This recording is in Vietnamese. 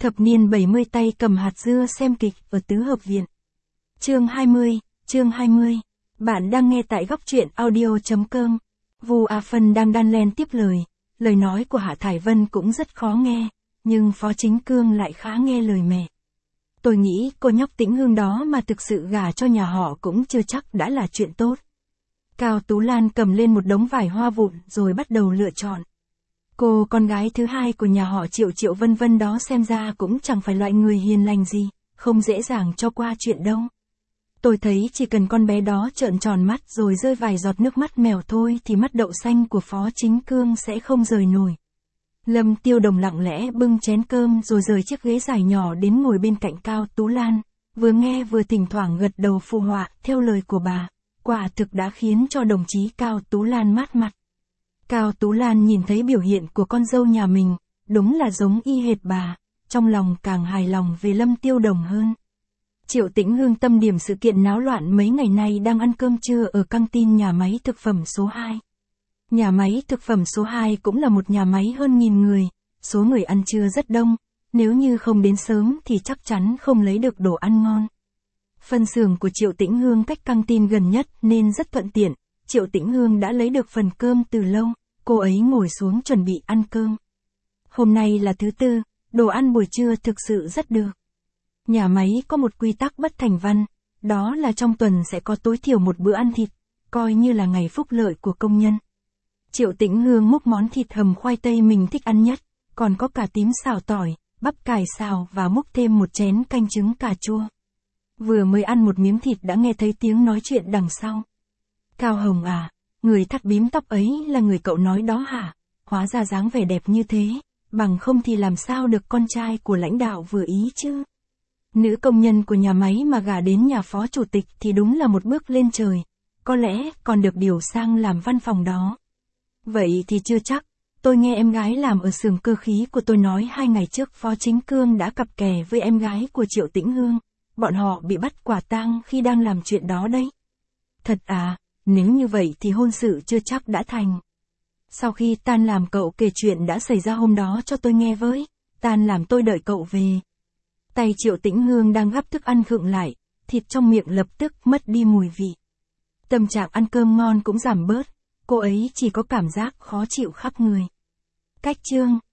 Thập niên 70 tay cầm hạt dưa xem kịch ở tứ hợp viện. Chương 20. Bạn đang nghe tại góc truyện audio.com. Vu A Phân đang đan len tiếp lời nói của Hạ Thải Vân cũng rất khó nghe, nhưng Phó Chính Cương lại khá nghe lời mẹ. Tôi nghĩ cô nhóc Tĩnh Hương đó mà thực sự gả cho nhà họ cũng chưa chắc đã là chuyện tốt. Cao Tú Lan cầm lên một đống vải hoa vụn rồi bắt đầu lựa chọn. Cô con gái thứ hai của nhà họ Triệu Vân Vân đó xem ra cũng chẳng phải loại người hiền lành gì, không dễ dàng cho qua chuyện đâu. Tôi thấy chỉ cần con bé đó trợn tròn mắt rồi rơi vài giọt nước mắt mèo thôi thì mắt đậu xanh của Phó Chính Cương sẽ không rời nổi. Lâm Tiêu Đồng lặng lẽ bưng chén cơm rồi rời chiếc ghế dài nhỏ đến ngồi bên cạnh Cao Tú Lan, vừa nghe vừa thỉnh thoảng gật đầu phụ họa theo lời của bà, quả thực đã khiến cho đồng chí Cao Tú Lan mát mặt. Cao Tú Lan nhìn thấy biểu hiện của con dâu nhà mình, đúng là giống y hệt bà, trong lòng càng hài lòng về Lâm Tiêu Đồng hơn. Triệu Tĩnh Hương tâm điểm sự kiện náo loạn mấy ngày nay đang ăn cơm trưa ở căng tin nhà máy thực phẩm số 2. Nhà máy thực phẩm số 2 cũng là một nhà máy hơn 1000 người, số người ăn trưa rất đông, nếu như không đến sớm thì chắc chắn không lấy được đồ ăn ngon. Phân xưởng của Triệu Tĩnh Hương cách căng tin gần nhất nên rất thuận tiện, Triệu Tĩnh Hương đã lấy được phần cơm từ lâu, cô ấy ngồi xuống chuẩn bị ăn cơm. Hôm nay là thứ tư, đồ ăn buổi trưa thực sự rất được. Nhà máy có một quy tắc bất thành văn, đó là trong tuần sẽ có tối thiểu một bữa ăn thịt, coi như là ngày phúc lợi của công nhân. Triệu Tĩnh Hương múc món thịt hầm khoai tây mình thích ăn nhất, còn có cà tím xào tỏi, bắp cải xào và múc thêm một chén canh trứng cà chua. Vừa mới ăn một miếng thịt đã nghe thấy tiếng nói chuyện đằng sau. Cao Hồng à, người thắt bím tóc ấy là người cậu nói đó hả? Hóa ra dáng vẻ đẹp như thế, bằng không thì làm sao được con trai của lãnh đạo vừa ý chứ? Nữ công nhân của nhà máy mà gả đến nhà phó chủ tịch thì đúng là một bước lên trời, có lẽ còn được điều sang làm văn phòng đó. Vậy thì chưa chắc, tôi nghe em gái làm ở xưởng cơ khí của tôi nói 2 ngày trước Phó Chính Cương đã cặp kè với em gái của Triệu Tĩnh Hương, bọn họ bị bắt quả tang khi đang làm chuyện đó đấy. Thật à, nếu như vậy thì hôn sự chưa chắc đã thành. Sau khi tan làm cậu kể chuyện đã xảy ra hôm đó cho tôi nghe với, tan làm tôi đợi cậu về. Tay Triệu Tĩnh Hương đang gắp thức ăn khựng lại, thịt trong miệng lập tức mất đi mùi vị. Tâm trạng ăn cơm ngon cũng giảm bớt, cô ấy chỉ có cảm giác khó chịu khắp người. Cách chương